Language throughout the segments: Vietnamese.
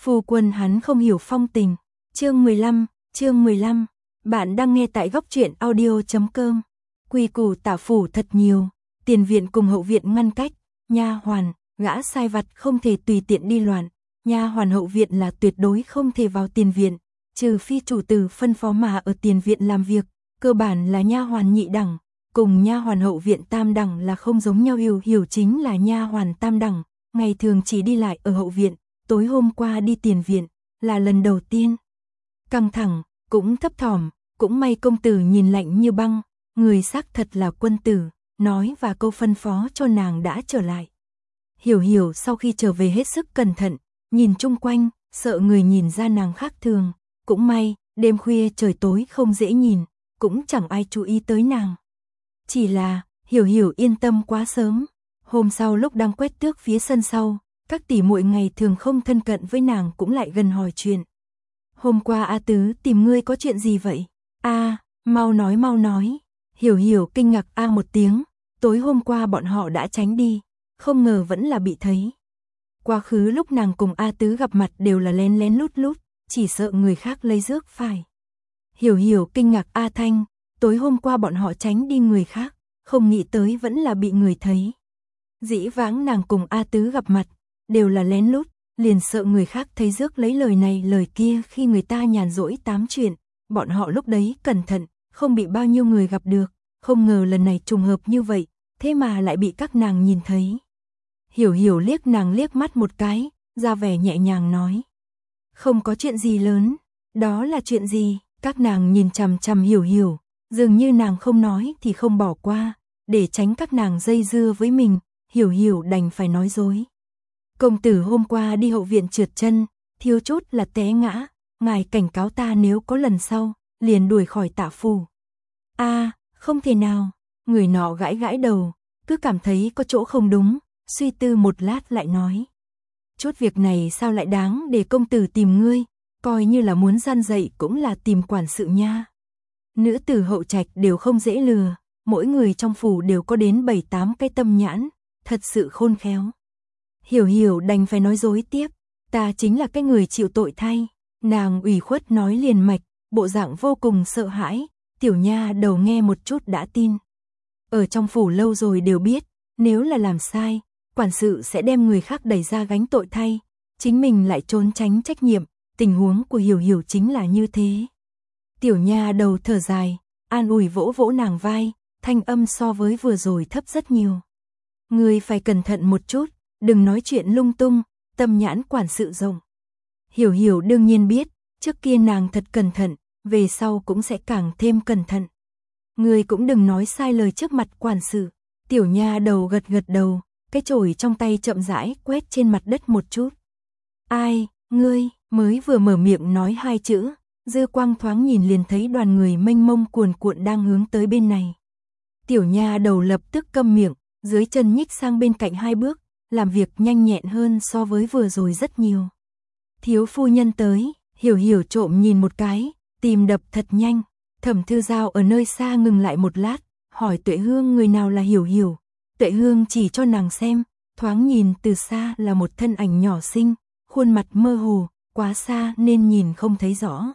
Phu quân hắn không hiểu phong tình. Chương 15, bạn đang nghe tại goctruyện audio.com. Quy củ tả phủ thật nhiều, tiền viện cùng hậu viện ngăn cách, nha hoàn, gã sai vặt không thể tùy tiện đi loạn, nha hoàn hậu viện là tuyệt đối không thể vào tiền viện, trừ phi chủ tử phân phó mà ở tiền viện làm việc, cơ bản là nha hoàn nhị đẳng, cùng nha hoàn hậu viện tam đẳng là không giống nhau. Hiểu chính là nha hoàn tam đẳng, ngày thường chỉ đi lại ở hậu viện, tối hôm qua đi tiền viện, là lần đầu tiên. Căng thẳng, cũng thấp thỏm, cũng may công tử nhìn lạnh như băng, người xác thật là quân tử, nói và câu phân phó cho nàng đã trở lại. Hiểu sau khi trở về hết sức cẩn thận, nhìn chung quanh, sợ người nhìn ra nàng khác thường, cũng may, đêm khuya trời tối không dễ nhìn, cũng chẳng ai chú ý tới nàng. Chỉ là, Hiểu yên tâm quá sớm, hôm sau lúc đang quét tước phía sân sau, các tỷ muội ngày thường không thân cận với nàng cũng lại gần hỏi chuyện. Hôm qua A Tứ tìm ngươi có chuyện gì vậy? Mau nói. Hiểu kinh ngạc một tiếng, tối hôm qua bọn họ đã tránh đi, không ngờ vẫn là bị thấy. Quá khứ lúc nàng cùng A Tứ gặp mặt đều là lén lén lút, chỉ sợ người khác lấy rước phải. Hiểu kinh ngạc Thanh, tối hôm qua bọn họ tránh đi người khác, không nghĩ tới vẫn là bị người thấy. Dĩ vãng nàng cùng A Tứ gặp mặt, đều là lén lút, liền sợ người khác thấy rước lấy lời này lời kia khi người ta nhàn rỗi tám chuyện, bọn họ lúc đấy cẩn thận, không bị bao nhiêu người gặp được, không ngờ lần này trùng hợp như vậy, thế mà lại bị các nàng nhìn thấy. Hiểu liếc nàng liếc mắt một cái, ra vẻ nhẹ nhàng nói. Không có chuyện gì lớn, đó là chuyện gì? Các nàng nhìn chằm chằm Hiểu, dường như nàng không nói thì không bỏ qua, để tránh các nàng dây dưa với mình, Hiểu đành phải nói dối. Công tử hôm qua đi hậu viện trượt chân, thiếu chút là té ngã, ngài cảnh cáo ta nếu có lần sau, liền đuổi khỏi tạ phủ. Không thể nào, người nọ gãi đầu, cứ cảm thấy có chỗ không đúng, suy tư một lát lại nói. Chút việc này sao lại đáng để công tử tìm ngươi, coi như là muốn gian dạy cũng là tìm quản sự nha. Nữ tử hậu trạch đều không dễ lừa, mỗi người trong phủ đều có đến 7-8 cái tâm nhãn, thật sự khôn khéo. Hiểu đành phải nói dối tiếp, ta chính là cái người chịu tội thay. Nàng ủy khuất nói liền mạch, bộ dạng vô cùng sợ hãi, tiểu nha đầu nghe một chút đã tin. Ở trong phủ lâu rồi đều biết, nếu là làm sai, quản sự sẽ đem người khác đẩy ra gánh tội thay, chính mình lại trốn tránh trách nhiệm, tình huống của Hiểu chính là như thế. Tiểu nha đầu thở dài, an ủi vỗ nàng vai, thanh âm so với vừa rồi thấp rất nhiều. Ngươi phải cẩn thận một chút, đừng nói chuyện lung tung, tâm nhãn quản sự rộng. Hiểu đương nhiên biết, trước kia nàng thật cẩn thận, về sau cũng sẽ càng thêm cẩn thận. Ngươi cũng đừng nói sai lời trước mặt quản sự. Tiểu nha đầu gật đầu, cái chổi trong tay chậm rãi quét trên mặt đất một chút. Ai, ngươi, mới vừa mở miệng nói hai chữ, dư quang thoáng nhìn liền thấy đoàn người mênh mông cuồn cuộn đang hướng tới bên này. Tiểu nha đầu lập tức câm miệng, dưới chân nhích sang bên cạnh 2 bước, làm việc nhanh nhẹn hơn so với vừa rồi rất nhiều. Thiếu phu nhân tới, Hiểu trộm nhìn một cái, tìm đập thật nhanh. Thẩm Thư Giao ở nơi xa ngừng lại một lát, hỏi Tuệ Hương người nào là Hiểu. Tuệ Hương chỉ cho nàng xem, thoáng nhìn từ xa là một thân ảnh nhỏ xinh, khuôn mặt mơ hồ, quá xa nên nhìn không thấy rõ.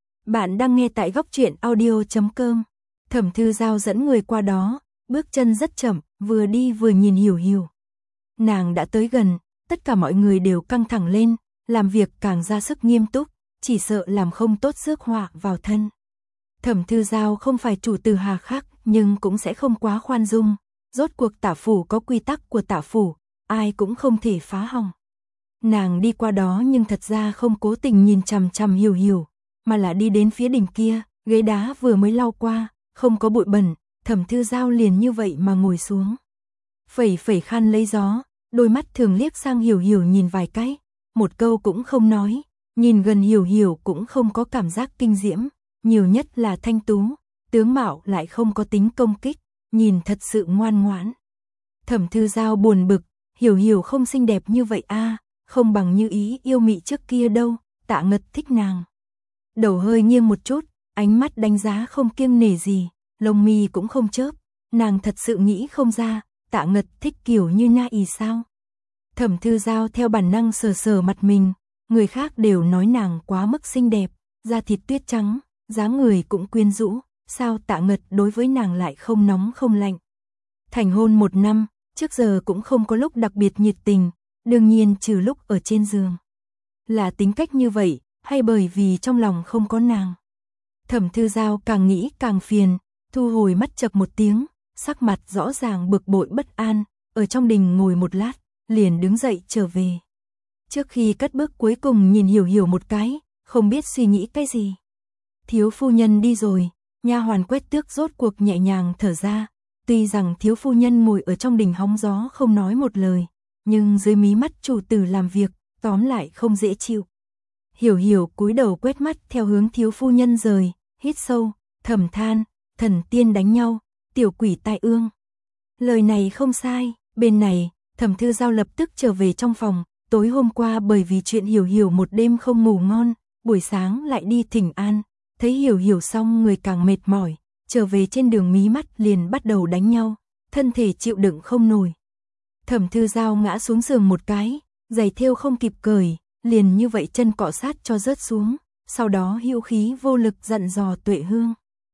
Bạn đang nghe tại goctruyện audio.com. Thẩm Thư Giao dẫn người qua đó, bước chân rất chậm, vừa đi vừa nhìn Hiểu. Nàng đã tới gần, tất cả mọi người đều căng thẳng lên, làm việc càng ra sức nghiêm túc, chỉ sợ làm không tốt rước họa vào thân. Thẩm Thư Giao không phải chủ tử hà khắc, nhưng cũng sẽ không quá khoan dung, rốt cuộc tả phủ có quy tắc của tả phủ, ai cũng không thể phá hỏng. Nàng đi qua đó nhưng thật ra không cố tình nhìn chằm chằm Hiểu, mà là đi đến phía đỉnh kia, ghế đá vừa mới lau qua, không có bụi bẩn, Thẩm Thư Giao liền như vậy mà ngồi xuống. Phẩy khăn lấy gió, đôi mắt thường liếc sang Hiểu nhìn vài cái, một câu cũng không nói, nhìn gần Hiểu cũng không có cảm giác kinh diễm, nhiều nhất là thanh tú, tướng mạo lại không có tính công kích, nhìn thật sự ngoan ngoãn. Thẩm Thư Giao buồn bực, Hiểu không xinh đẹp như vậy không bằng như ý yêu mị trước kia đâu, Tạ Ngật thích nàng. Đầu hơi nghiêng một chút, ánh mắt đánh giá không kiêng nể gì, lông mi cũng không chớp, nàng thật sự nghĩ không ra, Tạ Ngật thích kiểu như Na Ý sao? Thẩm Thư Giao theo bản năng sờ mặt mình, người khác đều nói nàng quá mức xinh đẹp, da thịt tuyết trắng, dáng người cũng quyến rũ, sao Tạ Ngật đối với nàng lại không nóng không lạnh. Thành hôn 1 năm, trước giờ cũng không có lúc đặc biệt nhiệt tình, đương nhiên trừ lúc ở trên giường. Là tính cách như vậy, hay bởi vì trong lòng không có nàng. Thẩm Thư Giao càng nghĩ càng phiền, thu hồi mắt chậc một tiếng, sắc mặt rõ ràng bực bội bất an, ở trong đình ngồi một lát, liền đứng dậy trở về. Trước khi cất bước cuối cùng nhìn Hiểu Hiểu một cái, không biết suy nghĩ cái gì. Thiếu phu nhân đi rồi, nha hoàn Quét Tước rốt cuộc nhẹ nhàng thở ra, tuy rằng thiếu phu nhân ngồi ở trong đình hóng gió không nói một lời, nhưng dưới mí mắt chủ tử làm việc, tóm lại không dễ chịu. Hiểu Hiểu cúi đầu quét mắt theo hướng thiếu phu nhân rời, hít sâu, thầm than, thần tiên đánh nhau, tiểu quỷ tai ương. Lời này không sai, bên này, Thẩm Thư Giao lập tức trở về trong phòng, tối hôm qua bởi vì chuyện Hiểu Hiểu một đêm không ngủ ngon, buổi sáng lại đi thỉnh an, thấy Hiểu Hiểu xong người càng mệt mỏi, trở về trên đường mí mắt liền bắt đầu đánh nhau, thân thể chịu đựng không nổi. Thẩm Thư Giao ngã xuống giường một cái, giày thêu không kịp cởi, liền như vậy chân cọ sát cho rớt xuống, sau đó hữu khí vô lực dặn dò Tuệ Hương.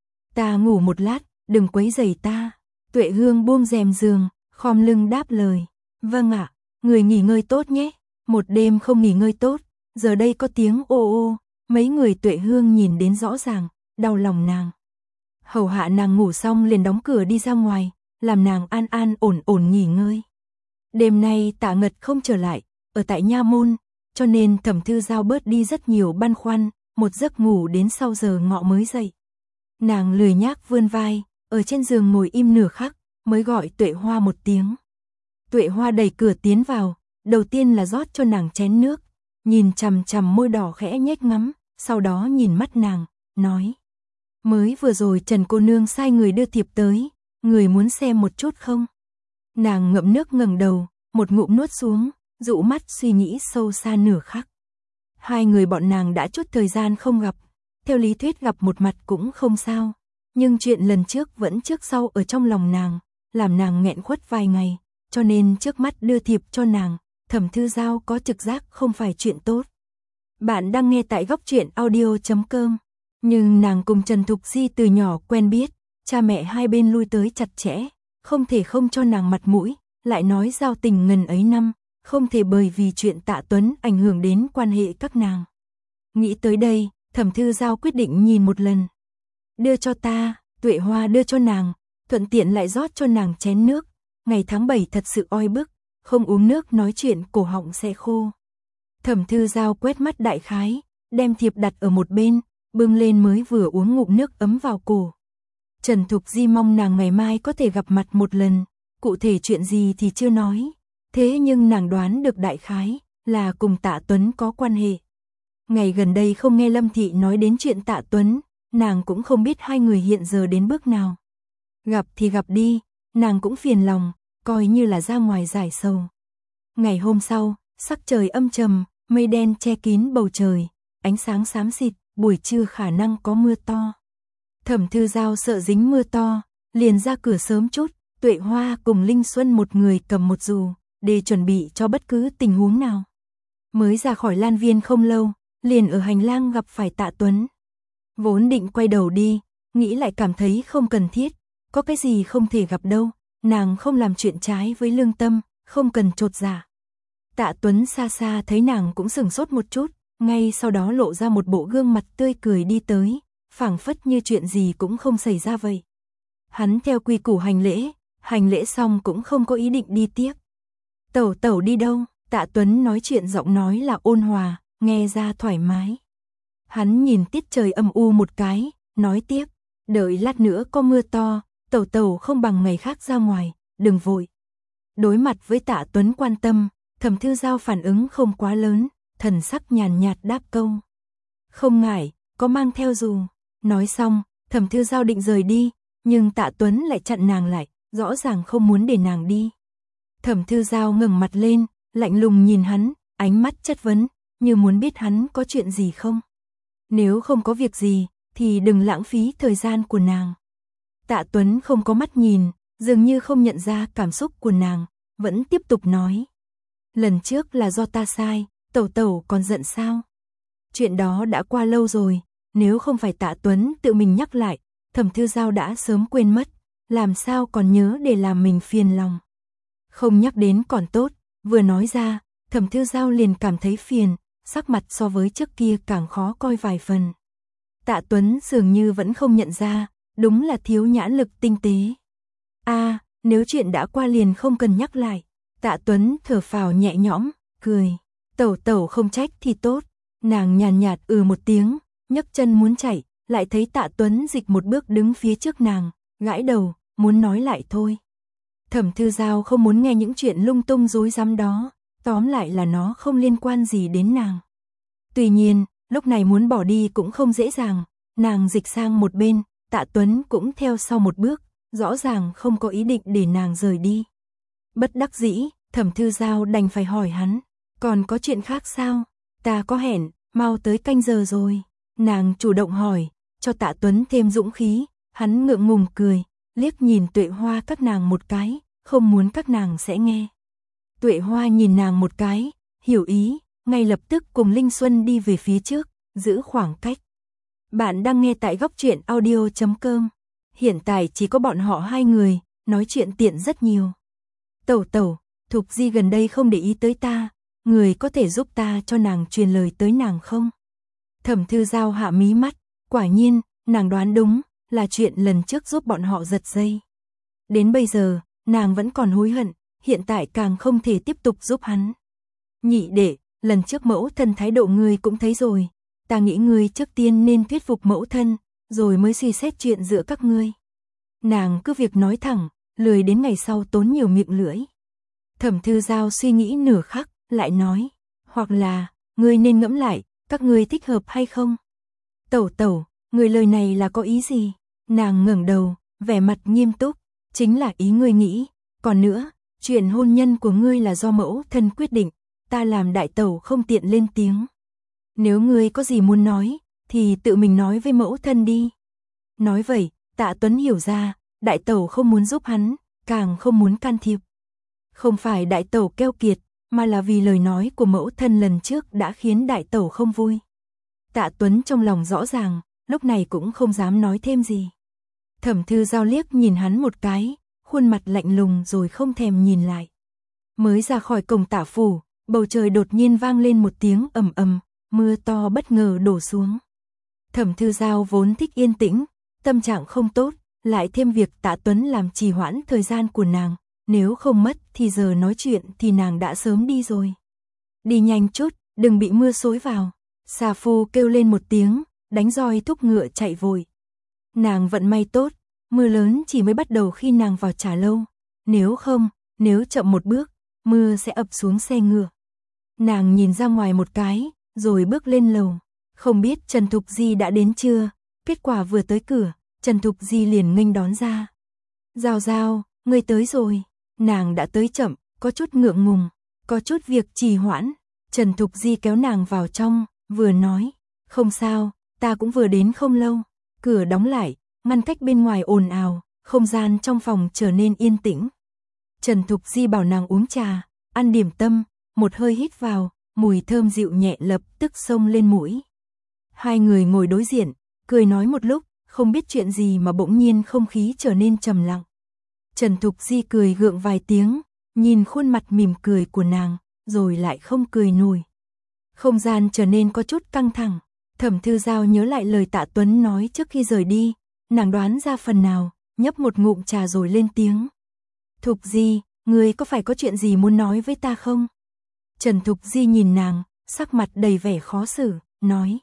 Ta ngủ một lát, đừng quấy rầy ta. Tuệ Hương buông rèm giường, khom lưng đáp lời. Vâng ạ, người nghỉ ngơi tốt nhé. Một đêm không nghỉ ngơi tốt, giờ đây có tiếng ô ô, mấy người Tuệ Hương nhìn đến rõ ràng, đau lòng nàng. Hầu hạ nàng ngủ xong liền đóng cửa đi ra ngoài, làm nàng an an ổn ổn nghỉ ngơi. Đêm nay Tạ Ngật không trở lại, ở tại nha môn, cho nên Thẩm Thư Giao bớt đi rất nhiều băn khoăn, một giấc ngủ đến sau giờ ngọ mới dậy. Nàng lười nhác vươn vai, ở trên giường ngồi im nửa khắc, mới gọi Tuệ Hoa một tiếng. Tuệ Hoa đẩy cửa tiến vào, đầu tiên là rót cho nàng chén nước, nhìn chằm chằm môi đỏ khẽ nhếch ngắm, sau đó nhìn mắt nàng, nói. Mới vừa rồi Trần cô nương sai người đưa thiệp tới, người muốn xem một chút không? Nàng ngậm nước ngẩng đầu, một ngụm nuốt xuống, dụ mắt suy nghĩ sâu xa nửa khắc. Hai người bọn nàng đã chút thời gian không gặp, theo lý thuyết gặp một mặt cũng không sao, nhưng chuyện lần trước vẫn trước sau ở trong lòng nàng, làm nàng nghẹn khuất vài ngày, cho nên trước mắt đưa thiệp cho nàng, Thẩm Thư Giao có trực giác không phải chuyện tốt. Bạn đang nghe tại góc truyện audio.com, nhưng nàng cùng Trần Thục Di từ nhỏ quen biết, cha mẹ hai bên lui tới chặt chẽ, không thể không cho nàng mặt mũi, lại nói giao tình ngần ấy năm, không thể bởi vì chuyện Tạ Tuấn ảnh hưởng đến quan hệ các nàng. Nghĩ tới đây, Thẩm Thư Giao quyết định nhìn một lần. Đưa cho ta, Tuệ Hoa đưa cho nàng, thuận tiện lại rót cho nàng chén nước. Ngày tháng 7 thật sự oi bức, không uống nước nói chuyện cổ họng sẽ khô. Thẩm Thư Giao quét mắt đại khái, đem thiệp đặt ở một bên, bưng lên mới vừa uống ngụm nước ấm vào cổ. Trần Thục Di mong nàng ngày mai có thể gặp mặt một lần, cụ thể chuyện gì thì chưa nói, thế nhưng nàng đoán được đại khái là cùng Tạ Tuấn có quan hệ. Ngày gần đây không nghe Lâm Thị nói đến chuyện Tạ Tuấn, nàng cũng không biết hai người hiện giờ đến bước nào. Gặp thì gặp đi, nàng cũng phiền lòng, coi như là ra ngoài giải sầu. Ngày hôm sau, sắc trời âm trầm, mây đen che kín bầu trời, ánh sáng xám xịt, buổi trưa khả năng có mưa to. Thẩm Thư Giao sợ dính mưa to, liền ra cửa sớm chút, Tuệ Hoa cùng Linh Xuân một người cầm một dù, để chuẩn bị cho bất cứ tình huống nào. Mới ra khỏi Lan Viên không lâu, liền ở hành lang gặp phải Tạ Tuấn. Vốn định quay đầu đi, nghĩ lại cảm thấy không cần thiết, có cái gì không thể gặp đâu, nàng không làm chuyện trái với lương tâm, không cần chột dạ. Tạ Tuấn xa xa thấy nàng cũng sửng sốt một chút, ngay sau đó lộ ra một bộ gương mặt tươi cười đi tới, phảng phất như chuyện gì cũng không xảy ra vậy. Hắn theo quy củ hành lễ xong cũng không có ý định đi tiếp. Tẩu tẩu đi đâu? Tạ Tuấn nói chuyện giọng nói là ôn hòa, nghe ra thoải mái. Hắn nhìn tiết trời âm u một cái, nói tiếp, đợi lát nữa có mưa to, tẩu tẩu không bằng ngày khác ra ngoài, đừng vội. Đối mặt với Tạ Tuấn quan tâm, Thẩm Thư Giao phản ứng không quá lớn, thần sắc nhàn nhạt đáp câu. Không ngại, có mang theo dù. Nói xong, Thẩm Thư Giao định rời đi, nhưng Tạ Tuấn lại chặn nàng lại, rõ ràng không muốn để nàng đi. Thẩm Thư Giao ngẩng mặt lên, lạnh lùng nhìn hắn, ánh mắt chất vấn, như muốn biết hắn có chuyện gì không. Nếu không có việc gì, thì đừng lãng phí thời gian của nàng. Tạ Tuấn không có mắt nhìn, dường như không nhận ra cảm xúc của nàng, vẫn tiếp tục nói. Lần trước là do ta sai, Tẩu tẩu còn giận sao? Chuyện đó đã qua lâu rồi, nếu không phải Tạ Tuấn tự mình nhắc lại, Thẩm Thư Giao đã sớm quên mất, làm sao còn nhớ để làm mình phiền lòng. Không nhắc đến còn tốt, vừa nói ra, Thẩm Thư Giao liền cảm thấy phiền, sắc mặt so với trước kia càng khó coi vài phần. Tạ Tuấn dường như vẫn không nhận ra, đúng là thiếu nhãn lực tinh tế. Nếu chuyện đã qua liền không cần nhắc lại. Tạ Tuấn thở phào nhẹ nhõm, cười. Tẩu tẩu không trách thì tốt. Nàng nhàn nhạt một tiếng, nhấc chân muốn chạy, lại thấy Tạ Tuấn dịch một bước đứng phía trước nàng, gãi đầu, muốn nói lại thôi. Thẩm Thư Giao không muốn nghe những chuyện lung tung rối rắm đó, tóm lại là nó không liên quan gì đến nàng. Tuy nhiên, lúc này muốn bỏ đi cũng không dễ dàng, nàng dịch sang một bên, Tạ Tuấn cũng theo sau một bước, rõ ràng không có ý định để nàng rời đi. Bất đắc dĩ, Thẩm Thư Giao đành phải hỏi hắn, còn có chuyện khác sao? Ta có hẹn, mau tới canh giờ rồi. Nàng chủ động hỏi, cho Tạ Tuấn thêm dũng khí, hắn ngượng ngùng cười, liếc nhìn Tuệ Hoa các nàng một cái, không muốn các nàng sẽ nghe. Tuệ Hoa nhìn nàng một cái, hiểu ý, ngay lập tức cùng Linh Xuân đi về phía trước, giữ khoảng cách. Bạn đang nghe tại Góc Truyện Audio.com. Hiện tại chỉ có bọn họ hai người, nói chuyện tiện rất nhiều. Tẩu tẩu, Thục Di gần đây không để ý tới ta, người có thể giúp ta cho nàng truyền lời tới nàng không? Thẩm Thư Giao hạ mí mắt, quả nhiên, nàng đoán đúng, là chuyện lần trước giúp bọn họ giật dây. Đến bây giờ, nàng vẫn còn hối hận, hiện tại càng không thể tiếp tục giúp hắn. Nhị đệ, lần trước mẫu thân thái độ ngươi cũng thấy rồi, ta nghĩ ngươi trước tiên nên thuyết phục mẫu thân, rồi mới suy xét chuyện giữa các ngươi. Nàng cứ việc nói thẳng, lười đến ngày sau tốn nhiều miệng lưỡi. Thẩm Thư Giao suy nghĩ nửa khắc, lại nói, hoặc là, ngươi nên ngẫm lại, các ngươi thích hợp hay không? Tẩu tẩu, người lời này là có ý gì? Nàng ngẩng đầu, vẻ mặt nghiêm túc, chính là ý ngươi nghĩ, còn nữa, chuyện hôn nhân của ngươi là do mẫu thân quyết định, ta làm đại tẩu không tiện lên tiếng. Nếu ngươi có gì muốn nói, thì tự mình nói với mẫu thân đi. Nói vậy, Tạ Tuấn hiểu ra, đại tẩu không muốn giúp hắn, càng không muốn can thiệp. Không phải đại tẩu keo kiệt, mà là vì lời nói của mẫu thân lần trước đã khiến đại tẩu không vui. Tạ Tuấn trong lòng rõ ràng, lúc này cũng không dám nói thêm gì. Thẩm Thư Giao liếc nhìn hắn một cái, khuôn mặt lạnh lùng rồi không thèm nhìn lại. Mới ra khỏi cổng Tạ phủ, bầu trời đột nhiên vang lên một tiếng ầm ầm, mưa to bất ngờ đổ xuống. Thẩm Thư Giao vốn thích yên tĩnh, tâm trạng không tốt, lại thêm việc Tạ Tuấn làm trì hoãn thời gian của nàng, nếu không mất thì giờ nói chuyện thì nàng đã sớm đi rồi. Đi nhanh chút, đừng bị mưa xối vào. Xà Phu kêu lên một tiếng, đánh roi thúc ngựa chạy vội. Nàng vận may tốt, mưa lớn chỉ mới bắt đầu khi nàng vào trà lâu, nếu chậm một bước, mưa sẽ ập xuống xe ngựa. Nàng nhìn ra ngoài một cái, rồi bước lên lầu, không biết Trần Thục Di đã đến chưa, kết quả vừa tới cửa, Trần Thục Di liền nghênh đón ra. Giao Giao, ngươi tới rồi. Nàng đã tới chậm, có chút ngượng ngùng, có chút việc trì hoãn. Trần Thục Di kéo nàng vào trong, vừa nói, không sao, ta cũng vừa đến không lâu. Cửa đóng lại, ngăn cách bên ngoài ồn ào, không gian trong phòng trở nên yên tĩnh. Trần Thục Di bảo nàng uống trà, ăn điểm tâm, một hơi hít vào, mùi thơm dịu nhẹ lập tức xông lên mũi. Hai người ngồi đối diện, cười nói một lúc, không biết chuyện gì mà bỗng nhiên không khí trở nên trầm lặng. Trần Thục Di cười gượng vài tiếng, nhìn khuôn mặt mỉm cười của nàng, rồi lại không cười nổi. Không gian trở nên có chút căng thẳng, Thẩm Thư Giao nhớ lại lời Tạ Tuấn nói trước khi rời đi, nàng đoán ra phần nào, nhấp một ngụm trà rồi lên tiếng. Thục Di, ngươi có phải có chuyện gì muốn nói với ta không? Trần Thục Di nhìn nàng, sắc mặt đầy vẻ khó xử, nói.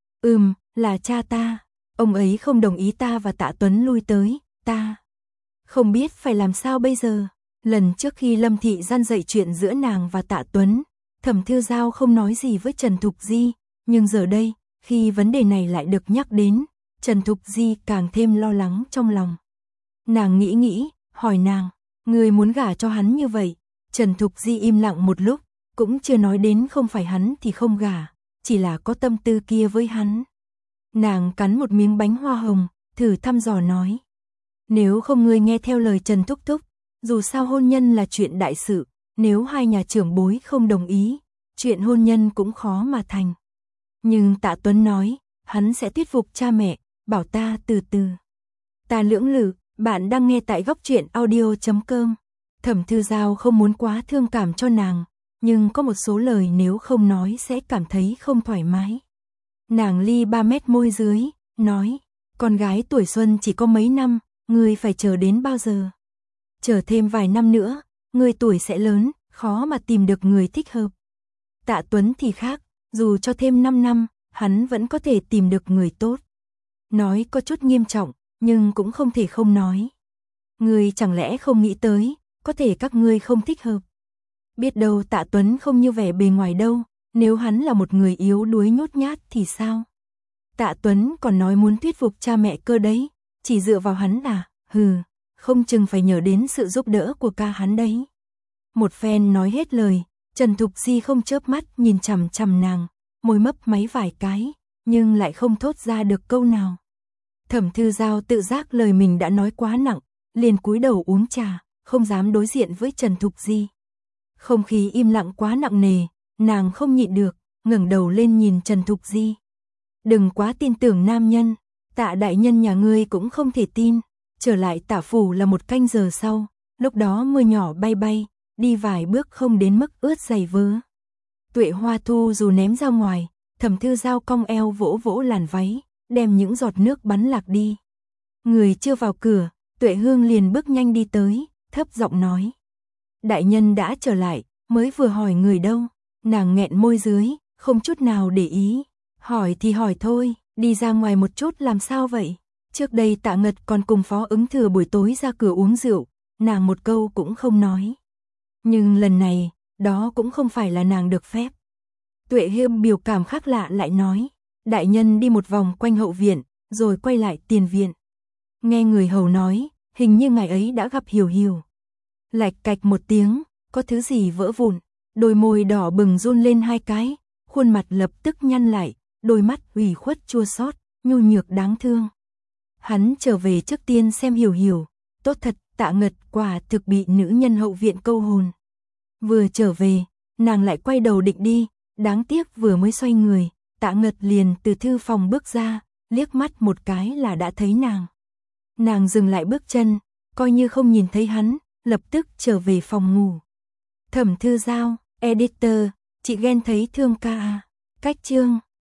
Là cha ta, ông ấy không đồng ý ta và Tạ Tuấn lui tới, ta không biết phải làm sao bây giờ. Lần trước khi Lâm Thị gian dạy chuyện giữa nàng và Tạ Tuấn, Thẩm Thư Giao không nói gì với Trần Thục Di, nhưng giờ đây, khi vấn đề này lại được nhắc đến, Trần Thục Di càng thêm lo lắng trong lòng. Nàng nghĩ, hỏi nàng, ngươi muốn gả cho hắn như vậy? Trần Thục Di im lặng một lúc, cũng chưa nói đến không phải hắn thì không gả, chỉ là có tâm tư kia với hắn. Nàng cắn một miếng bánh hoa hồng, thử thăm dò nói. Nếu không ngươi nghe theo lời Trần Thúc Thúc, dù sao hôn nhân là chuyện đại sự, nếu hai nhà trưởng bối không đồng ý, chuyện hôn nhân cũng khó mà thành. Nhưng Tạ Tuấn nói, hắn sẽ thuyết phục cha mẹ, bảo ta từ từ. Ta lưỡng lự, bạn đang nghe tại góc truyện audio.com. Thẩm Thư Giao không muốn quá thương cảm cho nàng, nhưng có một số lời nếu không nói sẽ cảm thấy không thoải mái. Nàng ly 3 mét môi dưới, nói, con gái tuổi xuân chỉ có mấy năm, ngươi phải chờ đến bao giờ? Chờ thêm vài năm nữa, ngươi tuổi sẽ lớn, khó mà tìm được người thích hợp. Tạ Tuấn thì khác, dù cho thêm 5 năm, hắn vẫn có thể tìm được người tốt. Nói có chút nghiêm trọng, nhưng cũng không thể không nói. Ngươi chẳng lẽ không nghĩ tới, có thể các ngươi không thích hợp. Biết đâu Tạ Tuấn không như vẻ bề ngoài đâu, nếu hắn là một người yếu đuối nhút nhát thì sao? Tạ Tuấn còn nói muốn thuyết phục cha mẹ cơ đấy, chỉ dựa vào hắn à, không chừng phải nhờ đến sự giúp đỡ của ca hắn đấy. Một phen nói hết lời, Trần Thục Di không chớp mắt nhìn chằm chằm nàng, môi mấp máy vài cái, nhưng lại không thốt ra được câu nào. Thẩm Thư Giao tự giác lời mình đã nói quá nặng, liền cúi đầu uống trà, không dám đối diện với Trần Thục Di. Không khí im lặng quá nặng nề, nàng không nhịn được, ngẩng đầu lên nhìn Trần Thục Di. Đừng quá tin tưởng nam nhân, Tạ đại nhân nhà ngươi cũng không thể tin. Trở lại Tạ phủ là một canh giờ sau, lúc đó mưa nhỏ bay bay, đi vài bước không đến mức ướt giày vớ. Tuệ Hoa Thu dù ném ra ngoài, Thẩm Thư Giao cong eo vỗ vỗ làn váy, đem những giọt nước bắn lạc đi. Người chưa vào cửa, Tuệ Hương liền bước nhanh đi tới, thấp giọng nói. Đại nhân đã trở lại, mới vừa hỏi người đâu. Nàng nghẹn môi dưới, không chút nào để ý. Hỏi thì hỏi thôi, đi ra ngoài một chút làm sao vậy? Trước đây Tạ Ngật còn cùng Phó Ứng Thừa buổi tối ra cửa uống rượu, nàng một câu cũng không nói. Nhưng lần này, đó cũng không phải là nàng được phép. Tuệ Hiêm biểu cảm khác lạ lại nói, đại nhân đi một vòng quanh hậu viện, rồi quay lại tiền viện. Nghe người hầu nói, hình như ngày ấy đã gặp Hiểu Hiểu. Lạch cạch một tiếng, có thứ gì vỡ vụn, đôi môi đỏ bừng run lên hai cái, khuôn mặt lập tức nhăn lại, đôi mắt ủy khuất chua xót, nhu nhược đáng thương. Hắn trở về trước tiên xem Hiểu Hiểu, tốt thật, Tạ Ngật quả thực bị nữ nhân hậu viện câu hồn. Vừa trở về, nàng lại quay đầu định đi, đáng tiếc vừa mới xoay người, Tạ Ngật liền từ thư phòng bước ra, liếc mắt một cái là đã thấy nàng. Nàng dừng lại bước chân, coi như không nhìn thấy hắn, lập tức trở về phòng ngủ. Thẩm Thư Giao, editor, chị ghen thấy thương ca à. Cách chương